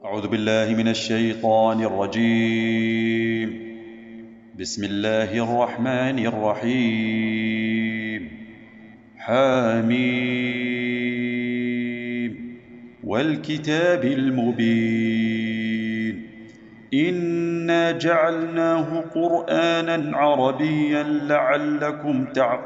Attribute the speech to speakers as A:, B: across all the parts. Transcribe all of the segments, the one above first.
A: أعوذ بالله من الشيطان الرجيم. بسم الله الرحمن الرحيم. حميم والكتاب المبين. إنا جعلناه قرآنا عربيا لعلكم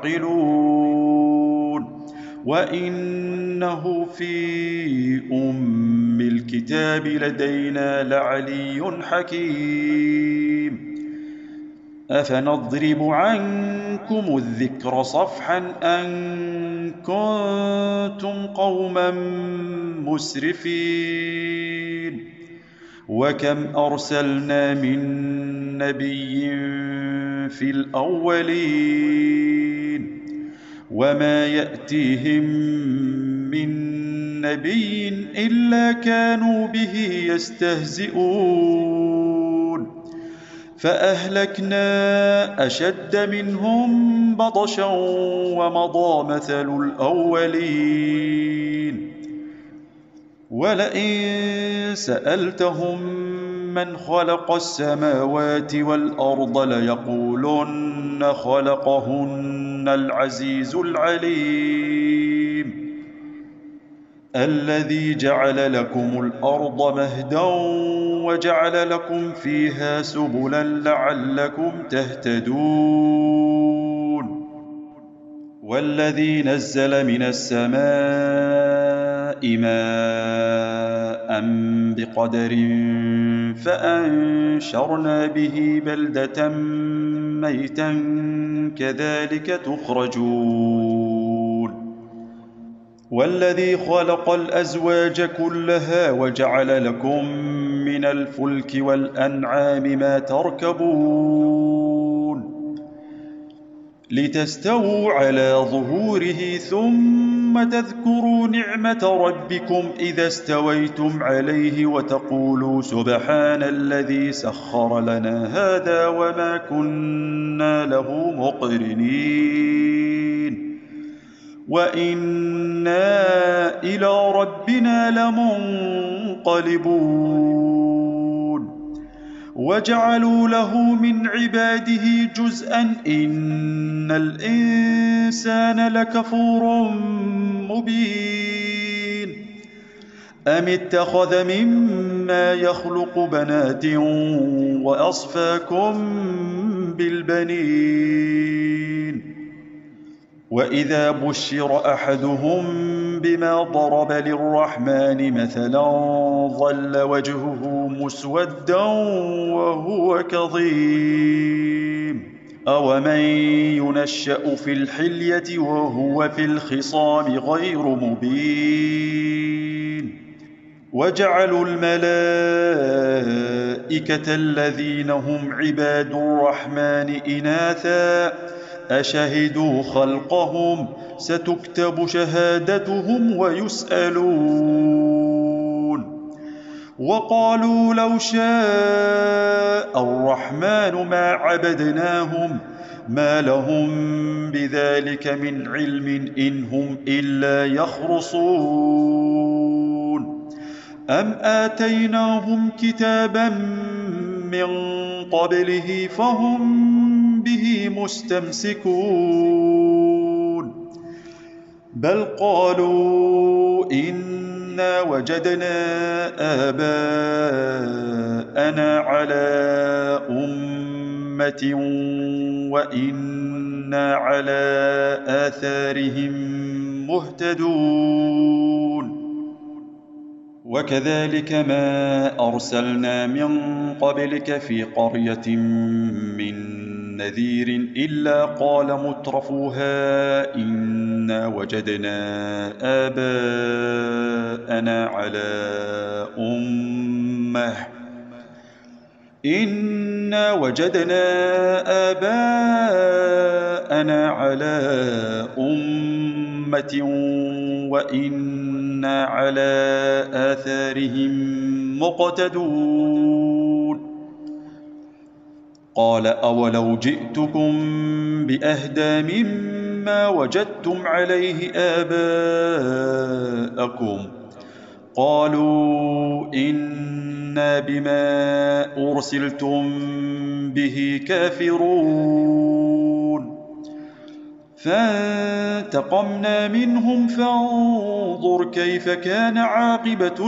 A: تعقلون وإنه في الكتاب لدينا لعلي حكيم. أفنضرب عنكم الذكر صفحا أن كنتم قوما مسرفين. وكم أرسلنا من نبي في الأولين وما يأتيهم من نبي إلا كانوا به يستهزئون فأهلكنا أشد منهم بطشا ومضى مثل الأولين. ولئن سألتهم من خلق السماوات والأرض ليقولن خلقهن العزيز العليم الذي جعل لكم الأرض مهدا وجعل لكم فيها سبلا لعلكم تهتدون. والذي نزل من السماء ماء بقدر فأنشرنا به بلدة ميتا كذلك تخرجون. والذي خلق الأزواج كلها وجعل لكم من الفلك والأنعام ما تركبون لتستووا على ظهوره ثم تذكروا نعمة ربكم إذا استويتم عليه وتقولوا سبحان الذي سخر لنا هذا وما كنا له مقرنين وإنا إلى ربنا لمنقلبون. وجعلوا له من عباده جزءا إن الإنسان لكفور مبين. أم اتخذ مما يخلق بنات وأصفاكم بالبنين. وإذا بشر أحدهم بما ضرب للرحمن مثلا ظل وجهه مسودا وهو كظيم. أومن ينشأ في الحلية وهو في الخصام غير مبين. وجعلوا الملائكة الذين هم عباد الرحمن إناثا أشهدوا خلقهم ستكتب شهادتهم ويسألون. وقالوا لو شاء الرحمن ما عبدناهم ما لهم بذلك من علم إن هم إلا يخرصون. أم آتيناهم كتابا من قبله فهم به مستمسكون. بل قالوا إنا وجدنا آباءنا على أمة وإنا على آثارهم مهتدون. وكذلك ما أرسلنا من قبلك في قرية من نذير إلا قال مترفوها إنا وجدنا آباءنا على أمة وإنا على آثارهم مقتدون. قال أولو جئتكم بأهدى مما وجدتم عليه آباءكم قالوا إن إنا بما أرسلتم به كافرون فانتقمنا منهم فانظر كيف كان عاقبة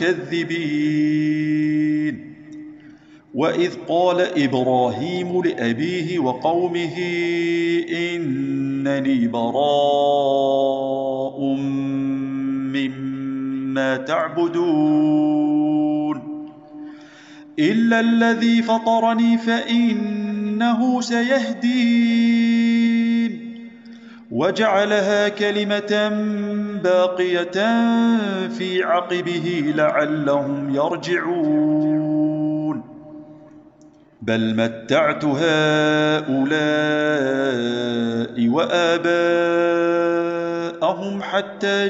A: المكذبين وإذ قال إبراهيم لأبيه وقومه إنني براء مما تعبدون إلا الذي فطرني فإنه سيهدين وجعلها كلمة باقية في عقبه لعلهم يرجعون بل متعت هؤلاء وآباءهم حتى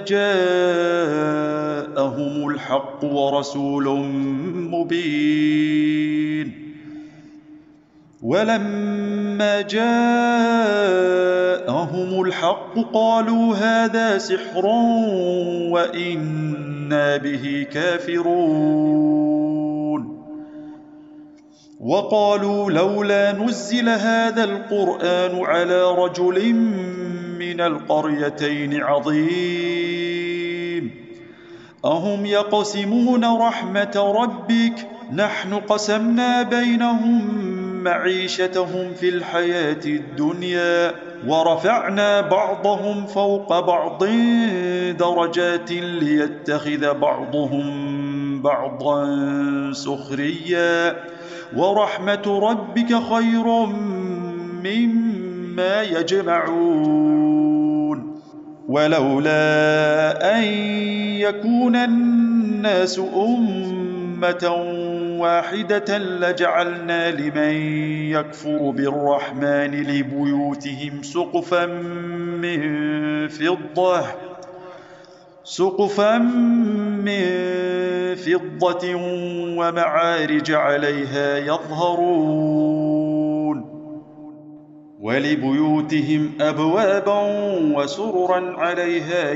A: جاءهم الحق ورسول مبين ولما جاءهم الحق قالوا هذا سحر وإنا به كافرون وقالوا لولا نزل هذا القرآن على رجل من القريتين عظيم أهم يقسمون رحمة ربك نحن قسمنا بينهم معيشتهم في الحياة الدنيا ورفعنا بعضهم فوق بعض درجات ليتخذ بعضهم بعضا سخريا ورحمة ربك خير مما يجمعون ولولا أن يكون الناس أمة واحدة لجعلنا لمن يكفر بالرحمن لبيوتهم سقفا من فضة ومعارج عليها يظهرون ولبيوتهم أبوابا وسررا عليها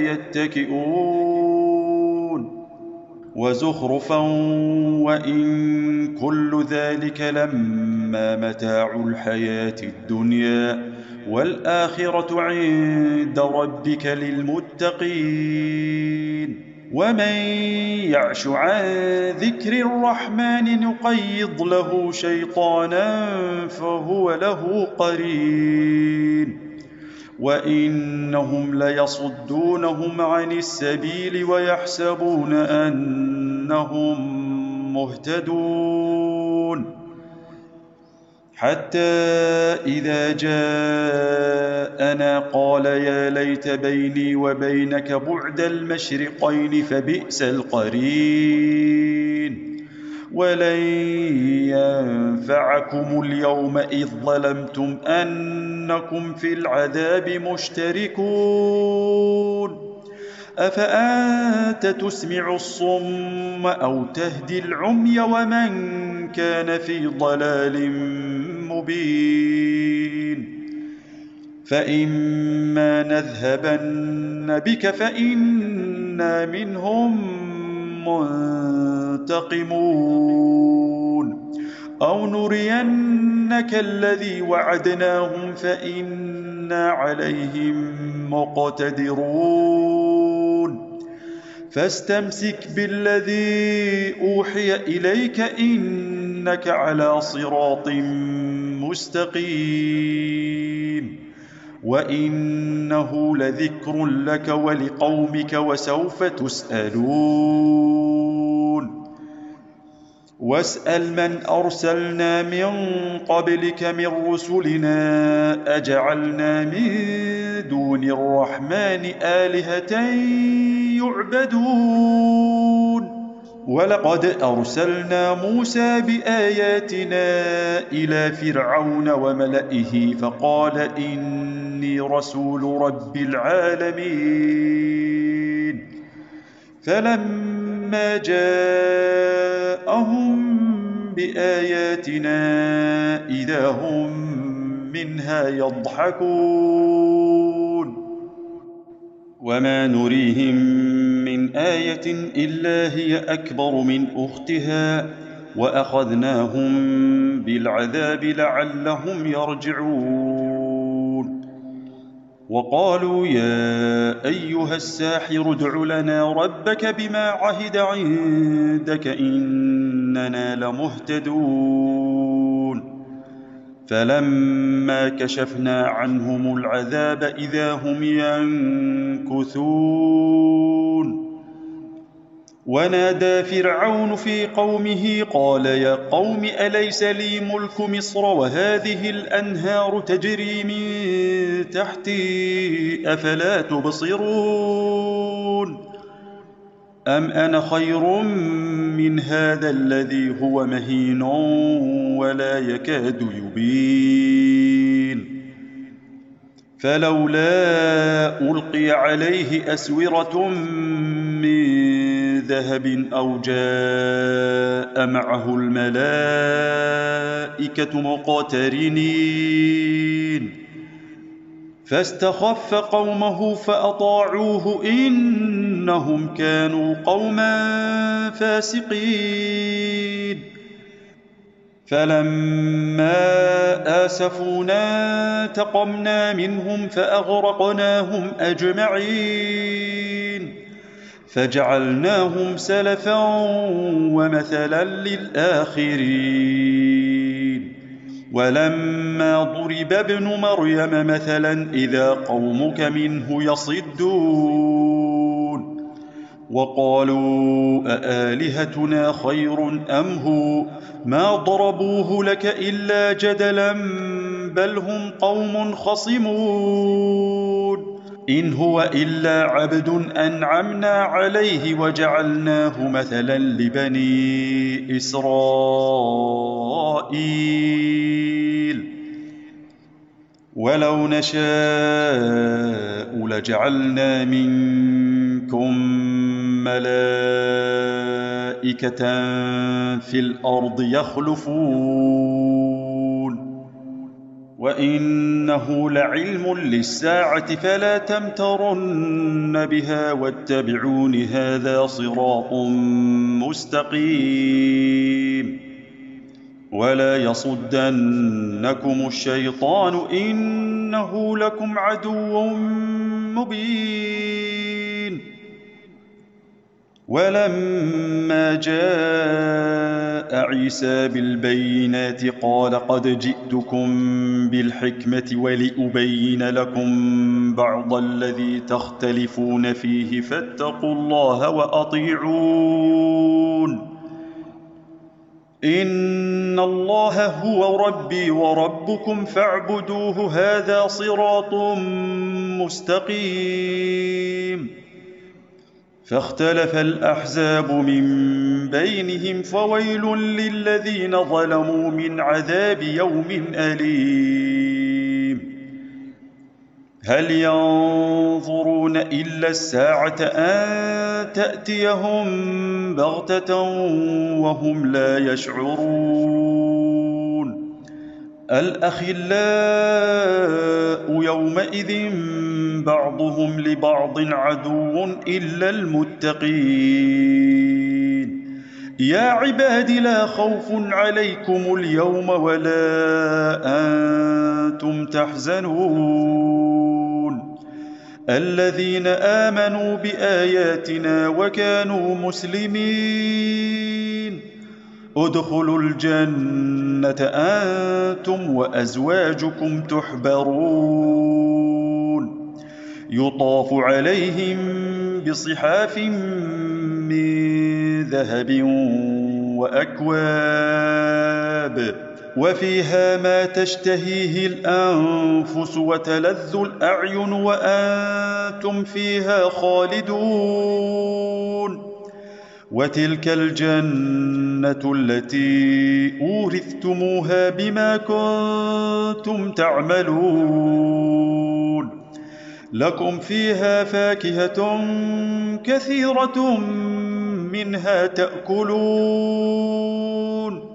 A: يتكئون وزخرفا وإن كل ذلك لما متاع الحياة الدنيا والآخرة عند ربك للمتقين ومن يعش عن ذكر الرحمن نقيض له شيطانا فهو له قرين وإنهم ليصدونهم عن السبيل ويحسبون أنهم مهتدون حتى إذا جاءنا قال يا ليت بيني وبينك بعد المشرقين فبئس القرين ولن ينفعكم اليوم إذ ظلمتم أنكم في العذاب مشتركون أفأنت تسمع الصم أو تهدي العمي ومن كان في ضلال مبين فإما نذهبن بك فإنا منهم منتقمون أو نرينك الذي وعدناهم فإنا عليهم مقتدرون فاستمسك بالذي أوحي إليك إنك على صراط مستقيم وإنه لذكر لك ولقومك وسوف تسألون واسأل من أرسلنا من قبلك من رسلنا أجعلنا من دون الرحمن آلهة يعبدون ولقد أرسلنا موسى بآياتنا إلى فرعون وملئه فقال إني رسول رب العالمين فلما جاءهم بآياتنا إذا هم منها يضحكون وما نريهم من آية إلا هي أكبر من أختها وأخذناهم بالعذاب لعلهم يرجعون. وقالوا يا أيها الساحر ادع لنا ربك بما عهد عندك إننا لمهتدون. فلما كشفنا عنهم العذاب إذا هم ينكثون. ونادى فرعون في قومه قال يا قوم أليس لي ملك مصر وهذه الأنهار تجري من تحتي أفلا تبصرون. أم أنا خير من هذا الذي هو مهين ولا يكاد يبين. فلولا ألقي عليه أسورة من ذهب أو جاء معه الملائكة مقترنين. فاستخف قومه فأطاعوه إنهم كانوا قوما فاسقين. فلما آسفونا انتقمنا منهم فأغرقناهم أجمعين فجعلناهم سلفا ومثلا للآخرين. ولما ضرب ابن مريم مثلا إذا قومك منه يصدون. وقالوا أآلهتنا خير أم هو ما ضربوه لك إلا جدلا بل هم قوم خصمون. إن هو إلا عبد أنعمنا عليه وجعلناه مثلا لبني إسرائيل. ولو نشاء لجعلنا منكم ملائكة في الأرض يخلفون. وإنه لعلم للساعة فلا تمترن بها واتبعون هذا صراط مستقيم. ولا يصدنكم الشيطان إنه لكم عدو مبين. ولما جاء عيسى بالبينات قال قد جئتكم بالحكمة ولأبين لكم بعض الذي تختلفون فيه فاتقوا الله وأطيعون. إن الله هو ربي وربكم فاعبدوه هذا صراط مستقيم. فاختلف الأحزاب من بينهم فويل للذين ظلموا من عذاب يوم أليم. هل ينظرون إلا الساعة أن تأتيهم بغتة وهم لا يشعرون. الأخلاء يومئذ بعضهم لبعض عدو إلا المتقين. يا عباد لا خوف عليكم اليوم ولا أنتم تحزنون الذين آمنوا بآياتنا وكانوا مسلمين. ادخلوا الجنة أنتم وأزواجكم تحبرون. يطاف عليهم بصحاف من ذهب وأكواب وفيها ما تشتهيه الأنفس وتلذ الأعين وأنتم فيها خالدون. وتلك الجنة التي أورثتموها بما كنتم تعملون. لكم فيها فاكهة كثيرة منها تأكلون.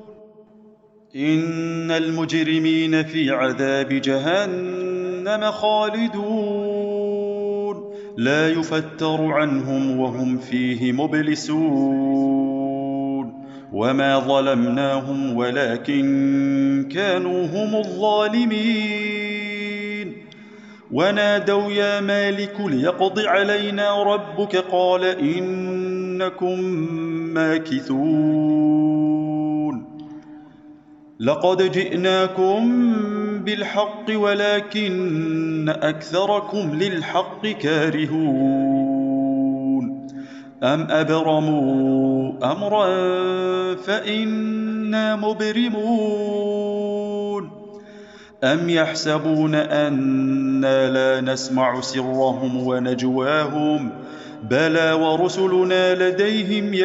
A: إن المجرمين في عذاب جهنم خالدون لا يفتر عنهم وهم فيه مبلسون. وما ظلمناهم ولكن كانوا هم الظالمين. ونادوا يا مالك ليقض علينا ربك قال إنكم ماكثون. لقد جئناكم بالحق ولكن أكثركم للحق كارهون. أم أبرموا أمرا فإنا مبرمون. أم يحسبون أنا لا نسمع سرهم ونجواهم بلى ورسلنا لديهم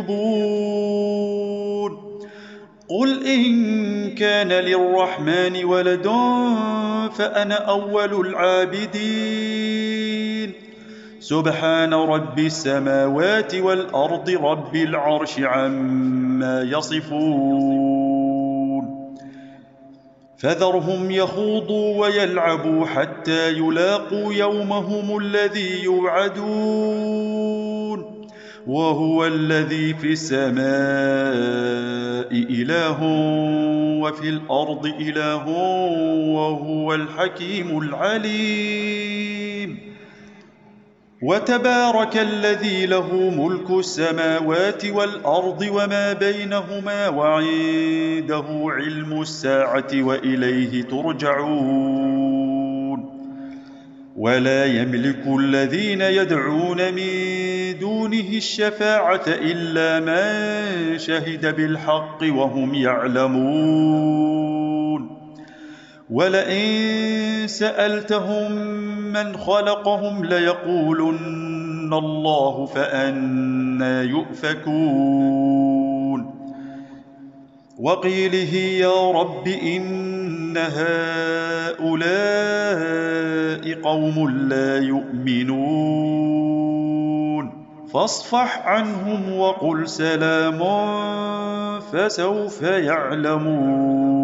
A: يكتبون. قل إن كان للرحمن ولد فأنا أول العابدين. سبحان رب السماوات والأرض رب العرش عما يصفون. فذرهم يخوضوا ويلعبوا حتى يلاقوا يومهم الذي يوعدون. وهو الذي في السماء إله وفي الأرض إله وهو الحكيم العليم. وتبارك الذي له ملك السماوات والأرض وما بينهما وعنده علم الساعة وإليه ترجعون. ولا يملك الذين يدعون من دونه الشفاعة إلا من شهد بالحق وهم يعلمون. ولئن سألتهم من خلقهم ليقولن الله فأنى يؤفكون. وقيله يا رب إن هؤلاء قوم لا يؤمنون فاصفح عنهم وقل سلام فسوف يعلمون.